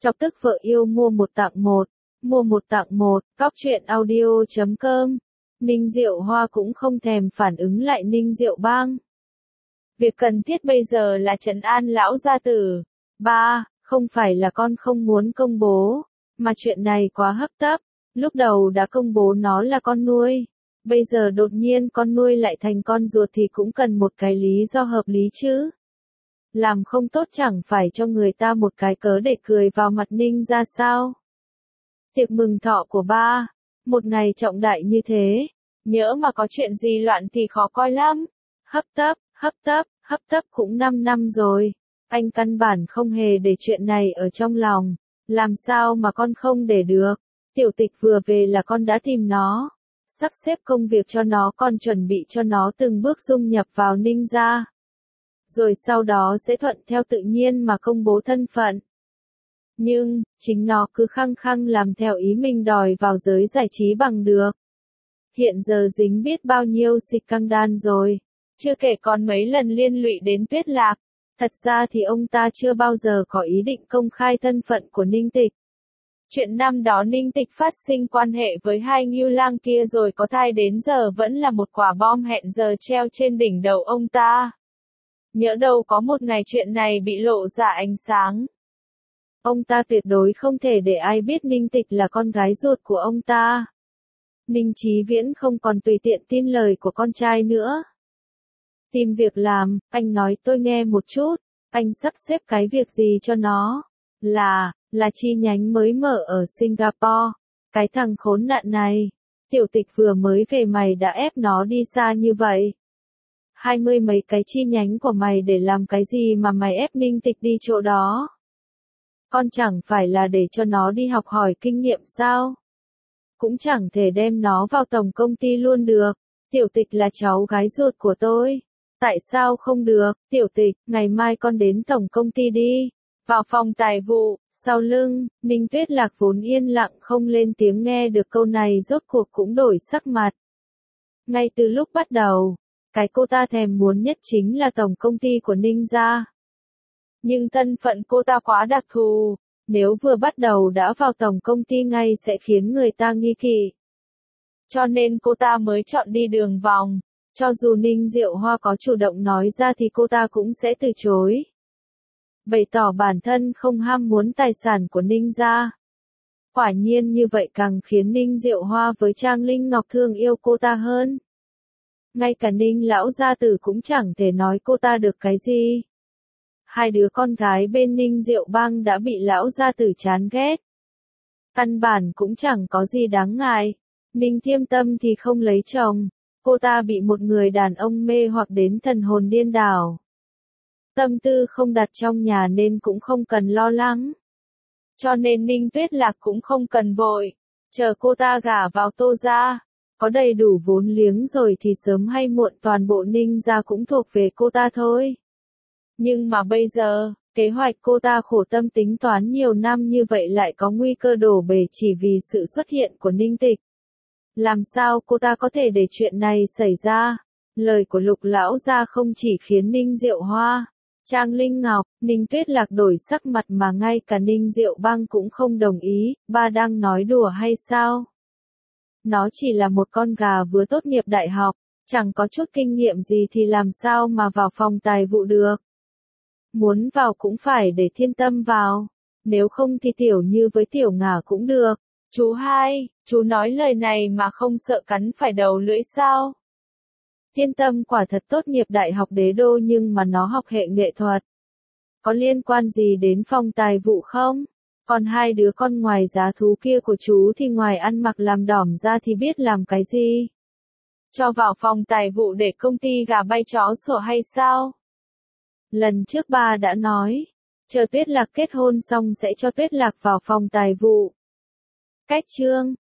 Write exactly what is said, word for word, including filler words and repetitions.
Chọc tức vợ yêu mua một tặng một, mua một tặng một, cóc truyện audio chấm com. Ninh Diệu Hoa cũng không thèm phản ứng lại Ninh Diệu Bang. Việc cần thiết bây giờ là trấn an lão gia tử. Ba, không phải là con không muốn công bố, mà chuyện này quá hấp tấp. Lúc đầu đã công bố nó là con nuôi. Bây giờ đột nhiên con nuôi lại thành con ruột thì cũng cần một cái lý do hợp lý chứ. Làm không tốt chẳng phải cho người ta một cái cớ để cười vào mặt Ninh ra sao. Tiệc mừng thọ của ba, một ngày trọng đại như thế, nhỡ mà có chuyện gì loạn thì khó coi lắm. Hấp tấp, hấp tấp, hấp tấp cũng năm năm rồi, anh căn bản không hề để chuyện này ở trong lòng, làm sao mà con không để được. Tiểu Tịch vừa về là con đã tìm nó, sắp xếp công việc cho nó, con chuẩn bị cho nó từng bước dung nhập vào Ninh gia. Rồi sau đó sẽ thuận theo tự nhiên mà công bố thân phận. Nhưng, chính nó cứ khăng khăng làm theo ý mình đòi vào giới giải trí bằng được. Hiện giờ dính biết bao nhiêu xịch căng đan rồi, chưa kể còn mấy lần liên lụy đến Tuyết Lạc. Thật ra thì ông ta chưa bao giờ có ý định công khai thân phận của Ninh Tịch. Chuyện năm đó Ninh Tịch phát sinh quan hệ với hai ngưu lang kia rồi có thai đến giờ vẫn là một quả bom hẹn giờ treo trên đỉnh đầu ông ta. Nhỡ đâu có một ngày chuyện này bị lộ ra ánh sáng. Ông ta tuyệt đối không thể để ai biết Ninh Tịch là con gái ruột của ông ta. Ninh Chí Viễn không còn tùy tiện tin lời của con trai nữa. Tìm việc làm, anh nói tôi nghe một chút, anh sắp xếp cái việc gì cho nó? Là, là chi nhánh mới mở ở Singapore. Cái thằng khốn nạn này, Tiểu Tịch vừa mới về mày đã ép nó đi xa như vậy. Hai mươi mấy cái chi nhánh của mày để làm cái gì mà mày ép Ninh Tịch đi chỗ đó? Con chẳng phải là để cho nó đi học hỏi kinh nghiệm sao? Cũng chẳng thể đem nó vào tổng công ty luôn được. Tiểu Tịch là cháu gái ruột của tôi. Tại sao không được? Tiểu Tịch, ngày mai con đến tổng công ty đi. Vào phòng tài vụ, sau lưng, Ninh Tuyết Lạc vốn yên lặng không lên tiếng nghe được câu này rốt cuộc cũng đổi sắc mặt. Ngay từ lúc bắt đầu, cái cô ta thèm muốn nhất chính là tổng công ty của Ninh gia. Nhưng thân phận cô ta quá đặc thù, nếu vừa bắt đầu đã vào tổng công ty ngay sẽ khiến người ta nghi kỵ. Cho nên cô ta mới chọn đi đường vòng, cho dù Ninh Diệu Hoa có chủ động nói ra thì cô ta cũng sẽ từ chối. Bày tỏ bản thân không ham muốn tài sản của Ninh gia. Quả nhiên như vậy càng khiến Ninh Diệu Hoa với Trang Linh Ngọc thương yêu cô ta hơn. Ngay cả Ninh lão gia tử cũng chẳng thể nói cô ta được cái gì. Hai đứa con gái bên Ninh Diệu Bang đã bị lão gia tử chán ghét. Căn bản cũng chẳng có gì đáng ngại. Ninh Thiêm Tâm thì không lấy chồng. Cô ta bị một người đàn ông mê hoặc đến thần hồn điên đảo. Tâm tư không đặt trong nhà nên cũng không cần lo lắng. Cho nên Ninh Tuyết Lạc cũng không cần vội. Chờ cô ta gả vào Tô gia. Có đầy đủ vốn liếng rồi thì sớm hay muộn toàn bộ Ninh gia cũng thuộc về cô ta thôi. Nhưng mà bây giờ, kế hoạch cô ta khổ tâm tính toán nhiều năm như vậy lại có nguy cơ đổ bể chỉ vì sự xuất hiện của Ninh Tịch. Làm sao cô ta có thể để chuyện này xảy ra? Lời của Lục lão gia không chỉ khiến Ninh Diệu Hoa, Trang Linh Ngọc, Ninh Tuyết Lạc đổi sắc mặt mà ngay cả Ninh Diệu Bang cũng không đồng ý. Ba đang nói đùa hay sao? Nó chỉ là một con gà vừa tốt nghiệp đại học, chẳng có chút kinh nghiệm gì thì làm sao mà vào phòng tài vụ được. Muốn vào cũng phải để Thiên Tâm vào, nếu không thì Tiểu Như với Tiểu Ngả cũng được. Chú hai, chú nói lời này mà không sợ cắn phải đầu lưỡi sao? Thiên Tâm quả thật tốt nghiệp đại học Đế Đô nhưng mà nó học hệ nghệ thuật. Có liên quan gì đến phòng tài vụ không? Còn hai đứa con ngoài giá thú kia của chú thì ngoài ăn mặc làm đỏm ra thì biết làm cái gì? Cho vào phòng tài vụ để công ty gà bay chó sủa hay sao? Lần trước ba đã nói, chờ Tuyết Lạc kết hôn xong sẽ cho Tuyết Lạc vào phòng tài vụ. Cách chương